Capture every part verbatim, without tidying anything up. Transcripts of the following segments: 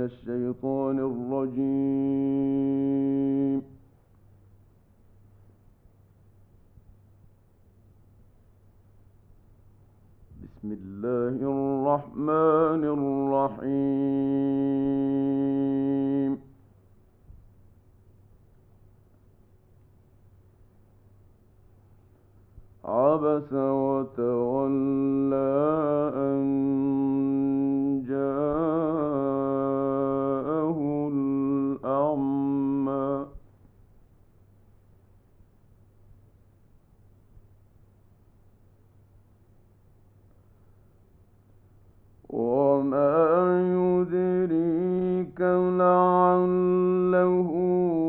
الشيطان الرجيم. بسم الله الرحمن الرحيم. عبس وتولى أن جاءه الأعمى. وما يدريك لعله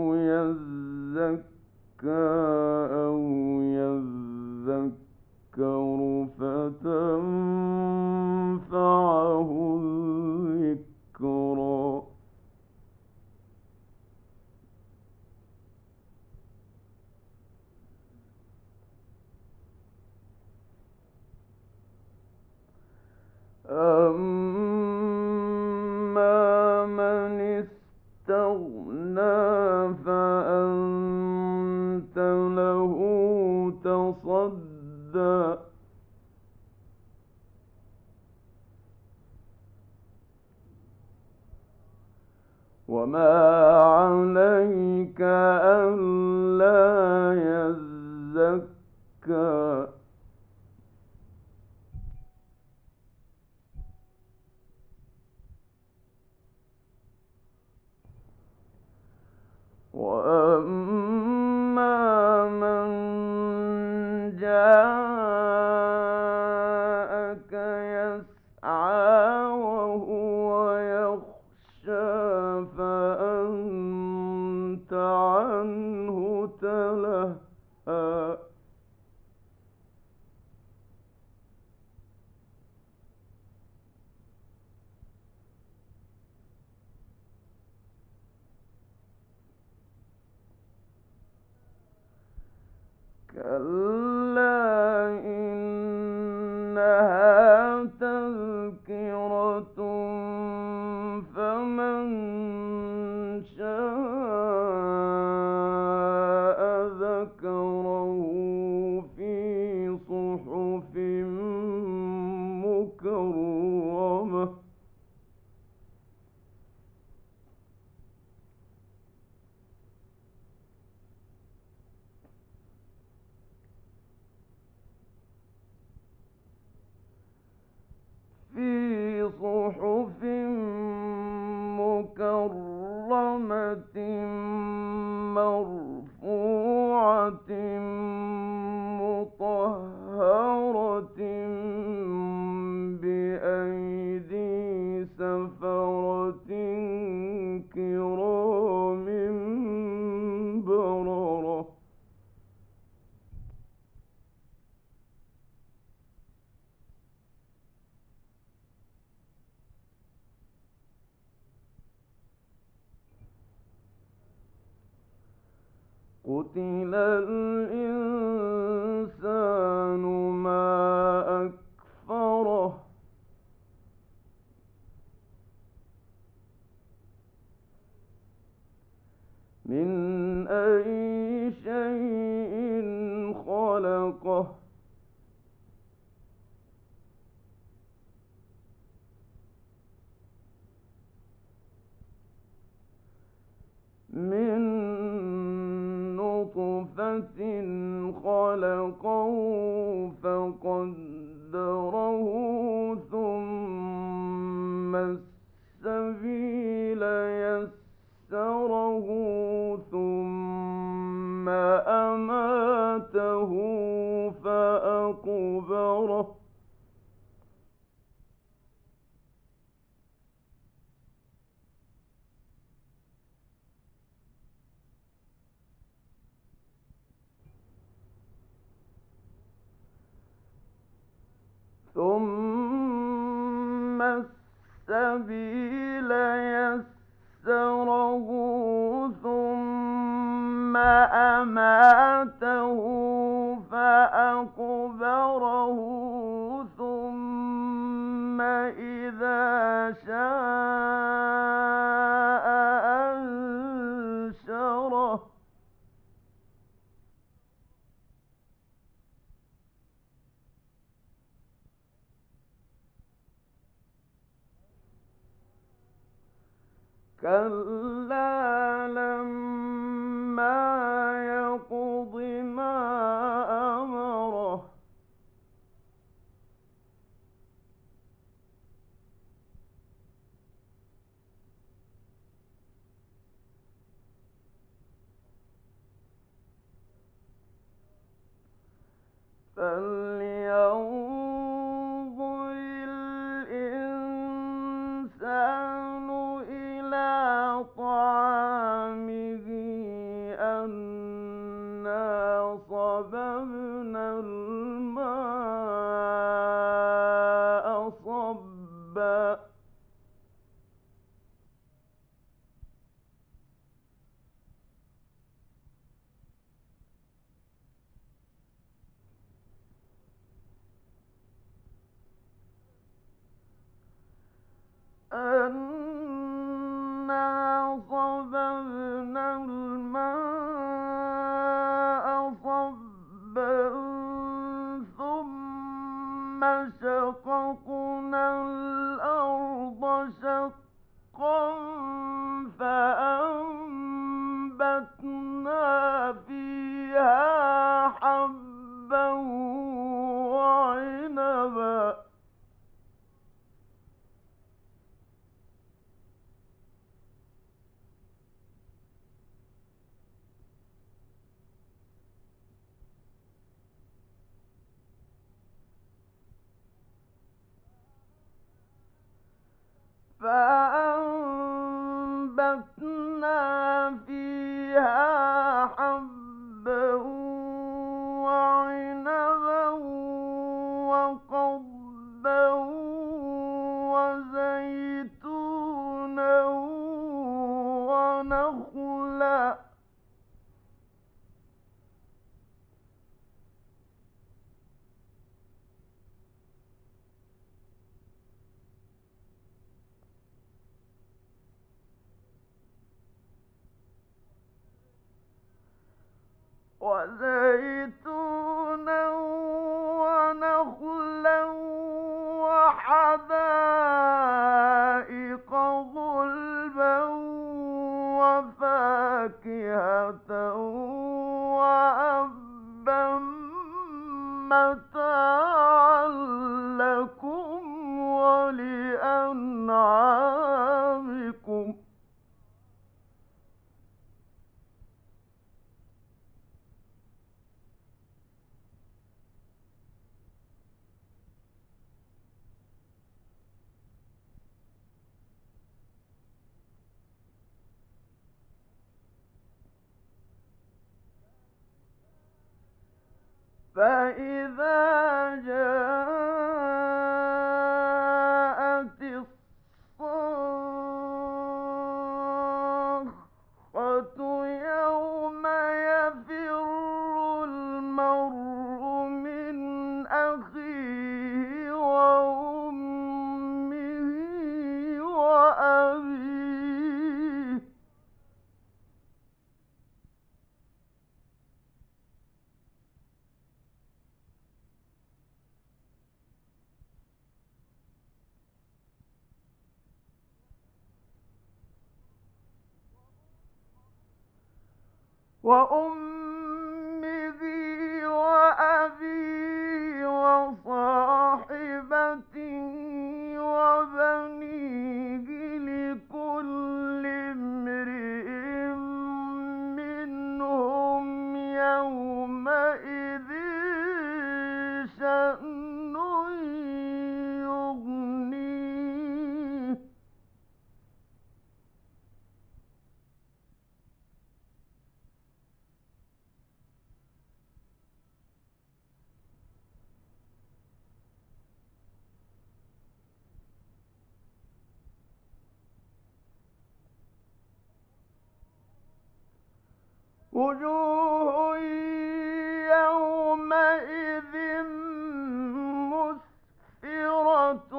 يزكى أو يذكر فتنفعه الذكرى. أما من استغنى فأنت له تصدى. وما عليك ألا يزكى. وأما من جاءك يسعى وهو يخشى فأنت عنه تلهى. كلا إنها تذكرة فمن شاء ذكره في صحف مكرمة. في صحف مكرمة مرفوعة مطهرة بأيدي سفرة كرام بررة. قتل الإنسان ما أكفره. من أي شيء خلقه. من نطفة خلقه فقدره ثم السبيل يسره ثم أماته فأقبره. ثم السبيل يسره ثم أماته فأقبره ثم إذا شاء كلا لما يقض ما أمره فلينظر الإنسان إلى طعامه أنا صببنا الماء صبا أنا صببنا الماء صبا ثم شققنا الأرض شقا فأنبتنا فيها حبا وعنبا فأنبتنا فيها حبا وعنبا وقضبا وزيتونا ونخلا وزيتونا ونخلا وحدائق غلبا وفاكهة وأبا متاعا لكم ولأنعامكم فإذا جاءت الصاخة يوم يفر المرء من أخيه وأمه وأبيه وأمه وأبيه وصاحبته وبنيه لكل امرئ منهم يومئذ شأن يغنيه وجوه يومئذ مسفرة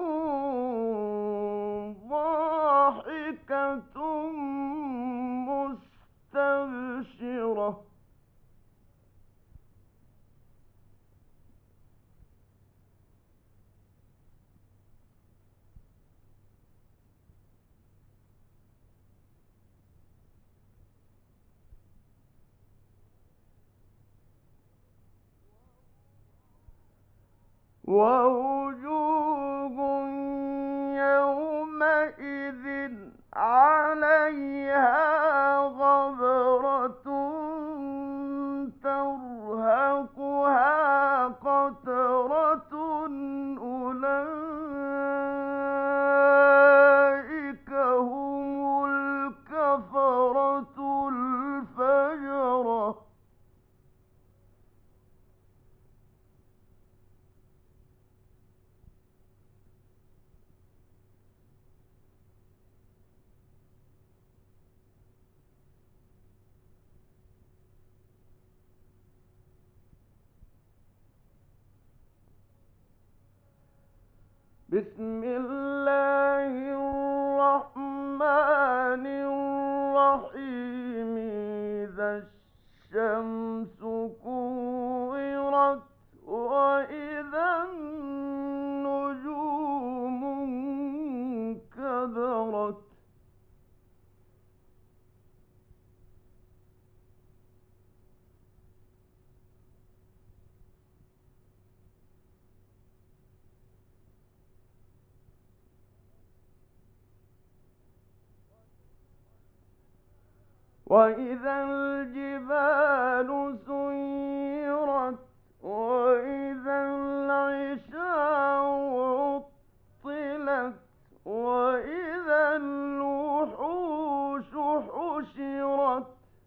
ضاحكة مستبشرة ووجوه يومئذ عليها غبرة ترهقها قترة أولئك هم الكفرة الفجرة. بسم الله الرحمن الرحيم إذا الشمس كورت وإذا النجوم انكدرت وإذا الجبال سيرت وإذا العشار عطلت وإذا الوحوش حشرت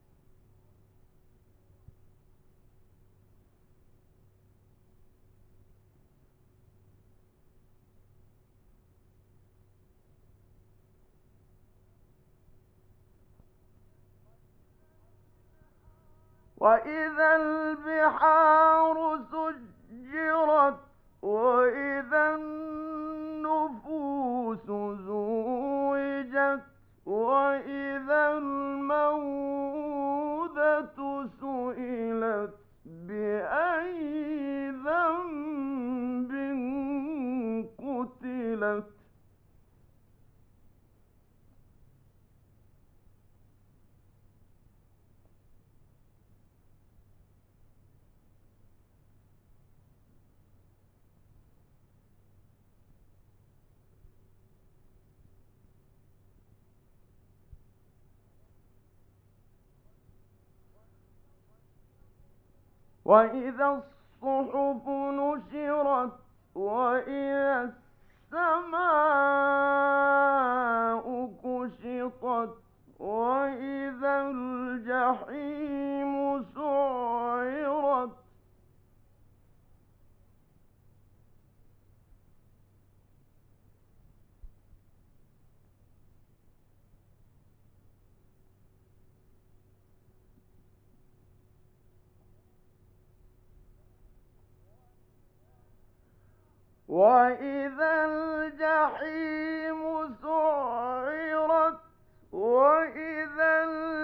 وإذا البحار سجرت وإذا النفوس زوجت وإذا الموءودة سئلت بأي ذنب قتلت وإذا الصحف نشرت وإذا السماء كشطت وإذا الجحيم سعرت وإذا الجحيم سعرت وإذا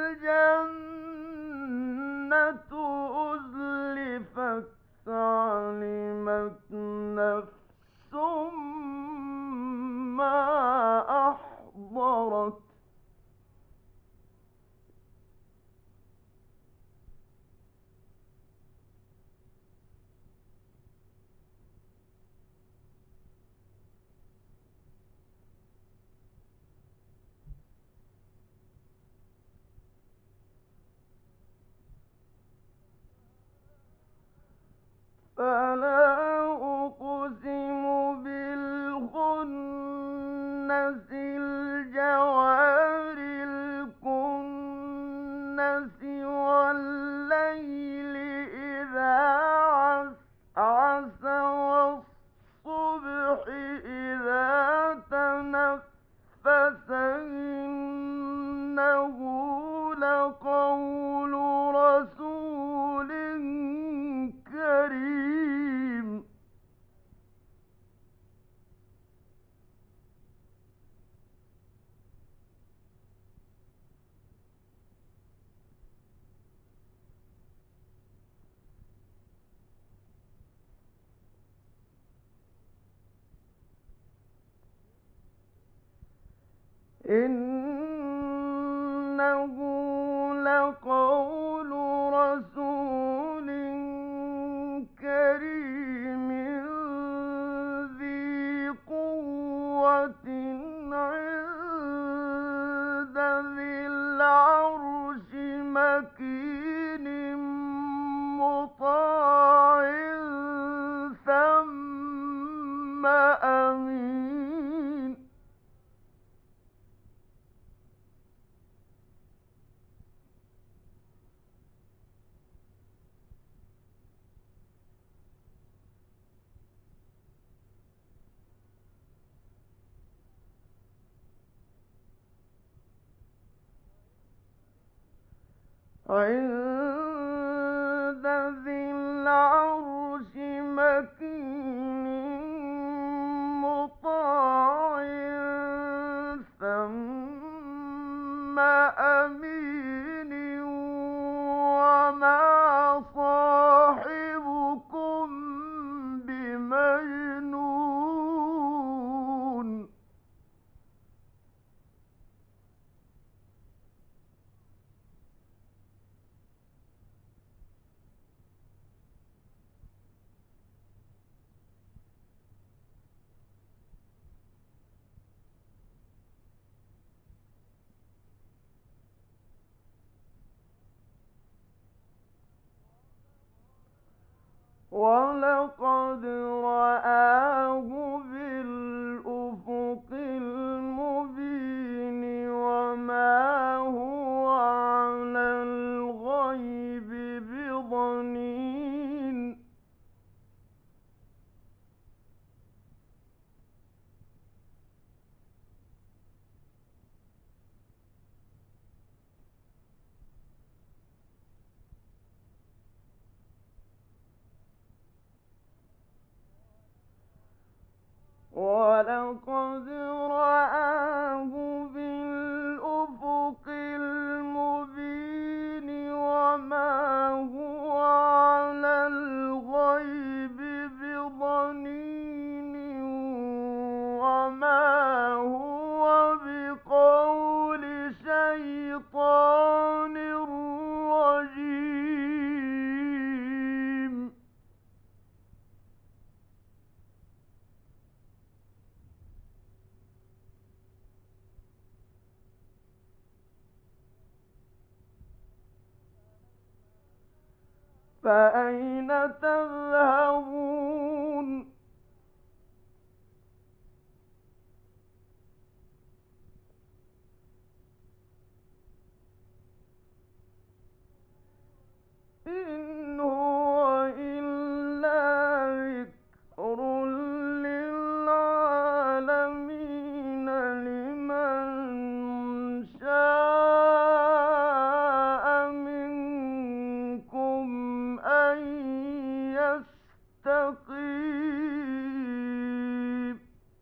الجنة أزلفت علمت نفس ما أحضرت فلا أقسم بالخنس الجوار الكنس والليل إذا عسعس والصبح إذا تنفس إنه لقول رسول كريم. إنه لقول رسول كريم عند ذي العرش مكين مطاع ثم أمين. عند ذي العرش مكين مطاع ثم أمين. وما صاحبكم بمجنون. ولقد رآه بالأفق المبين وما هو على الغيب بضنين. ولقد رآه بالأفق المبين وما هو على الغيب بضنين. وما هو بقول شيطان رجيم. فأين تذهبون؟ إن هو إلا ذكر للعالمين لمن شاء منكم أن يستقيم.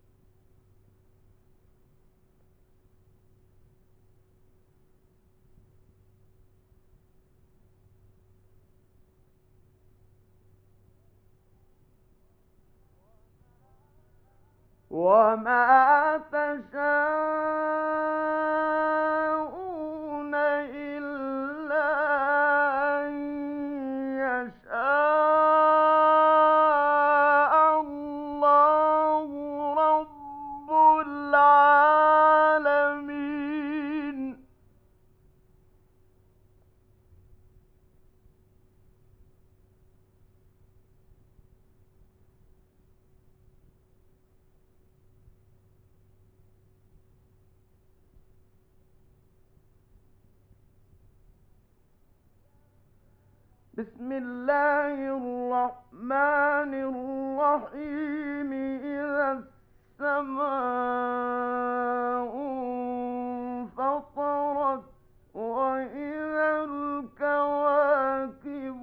وما تشاءون إلا أن يشاء الله رب العالمين. بسم الله الرحمن الرحيم. إذا السماء انفطرت وإذا الكواكب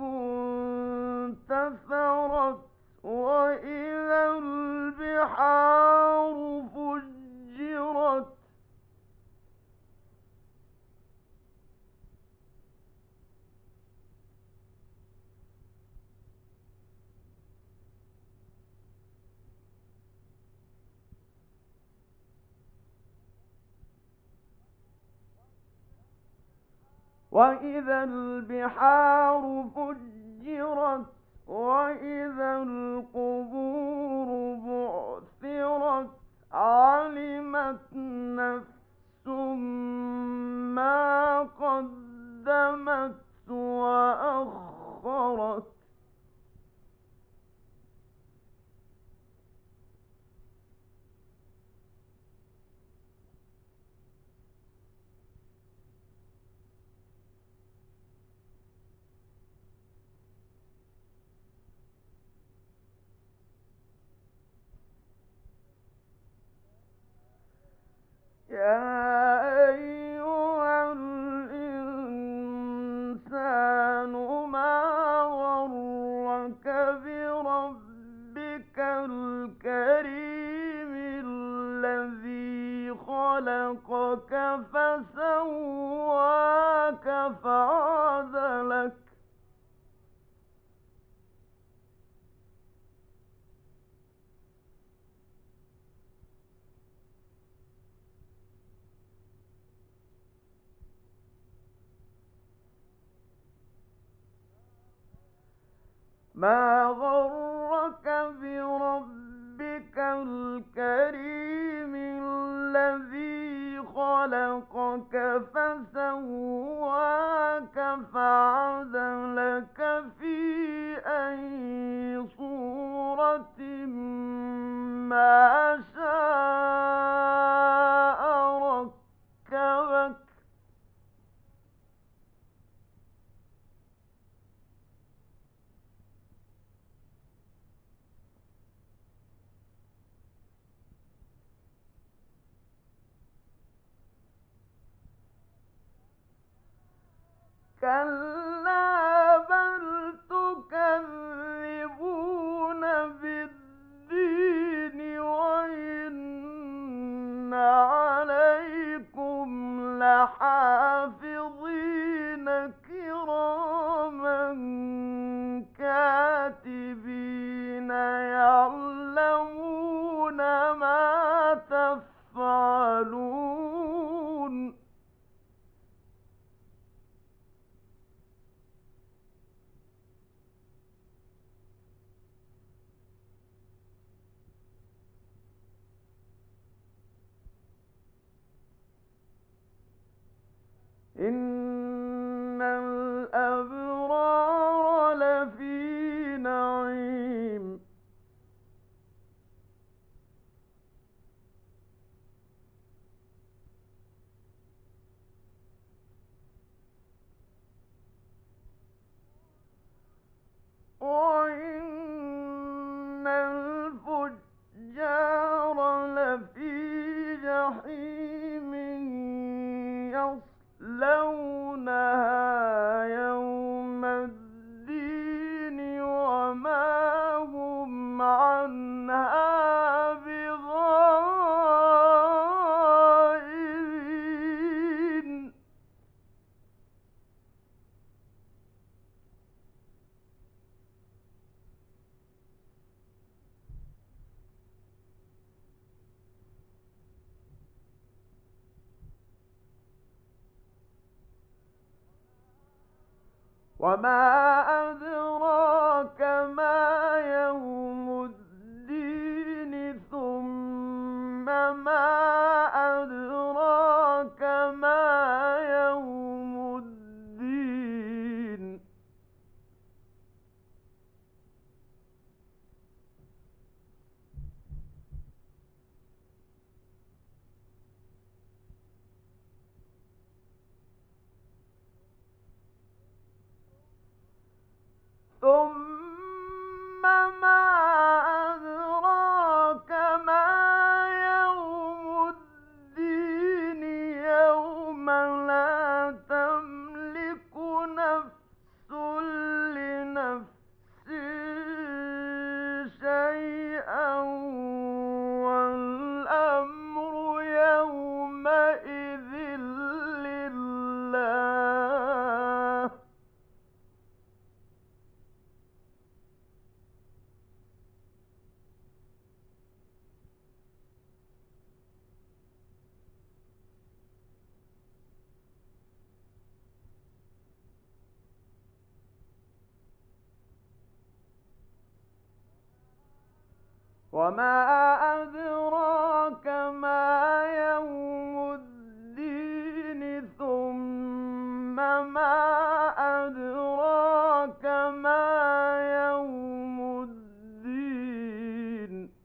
انتثرت وإذا البحار فجرت وإذا البحار فجرت وإذا القبور بعثرت علمت يا أيها الإنسان ما غرك بربك الكريم الذي خلقك فسواك فعدلك ما غرك بربك الكريم الذي خلقك فسواك فعدلك في أي صورة ما شاء ركبك كلا بل تكذبون بالدين وإن عليكم لحافظين كراما كاتبين يعلمون ما تفعلون إن الأبرار لفي نعيم وإن الفجار لفي جحيم يصلونها يوم الدين وما هم عنها بغائبين وما أدراك ما يوم الدين ثم ما أدراك ما يوم الدين ثم ما أدراك ما يوم الدين يوم لا تملك نفس لنفس شيئا والأمر يومئذ لله وما أدراك ما يوم الدين ثم ما أدراك ما يوم الدين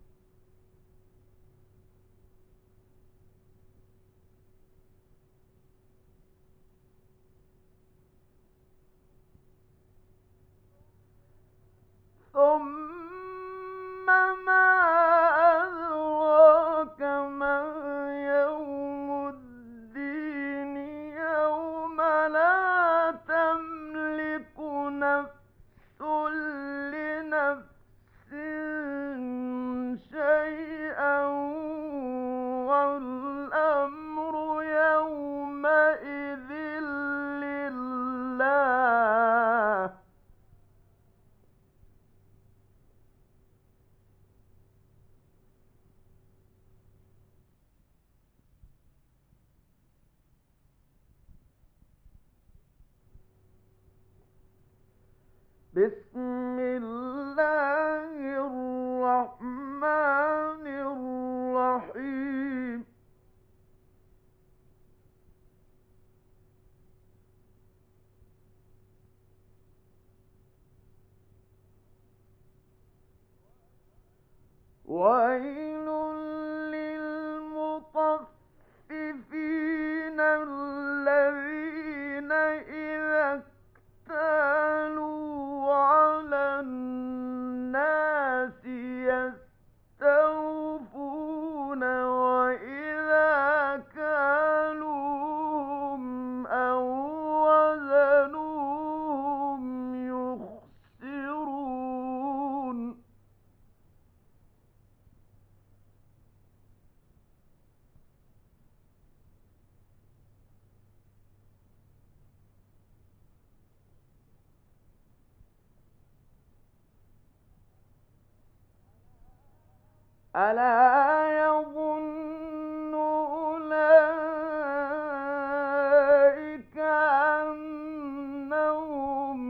ثم ما أدراك بسم الله الرحمن الرحيم ويل للمطففين الذين إذا اكتالوا على الناس يستوفون وإذا كالوهم أو وزنوهم يخسرون ألا يظن أولئك أنهم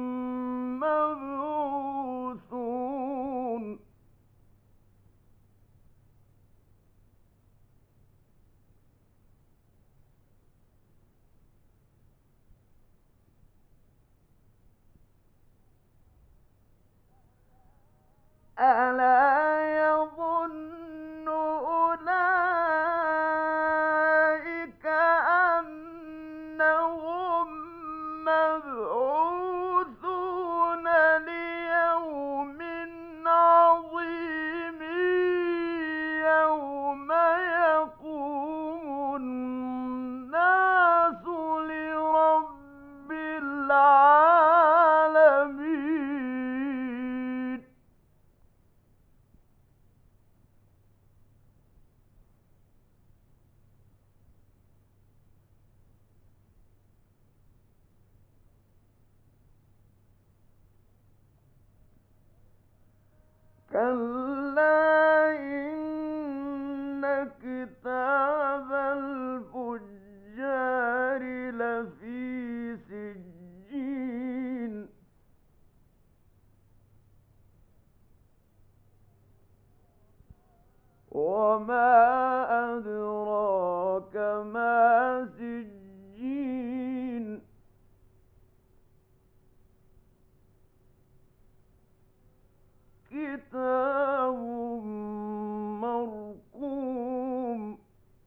مبعوثون ألا يظن أولئك أنهم مبعوثون ليوم عظيم يوم يقوم الناس لرب العالمين كلا إن كتاب الفجار لفي سجين وما أدراك ما سجين كتاب مرقوم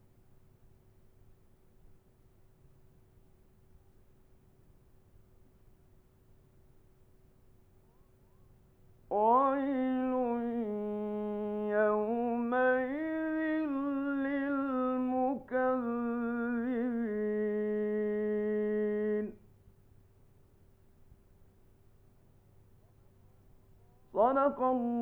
ويل يومئذ للمكذبين صدق الله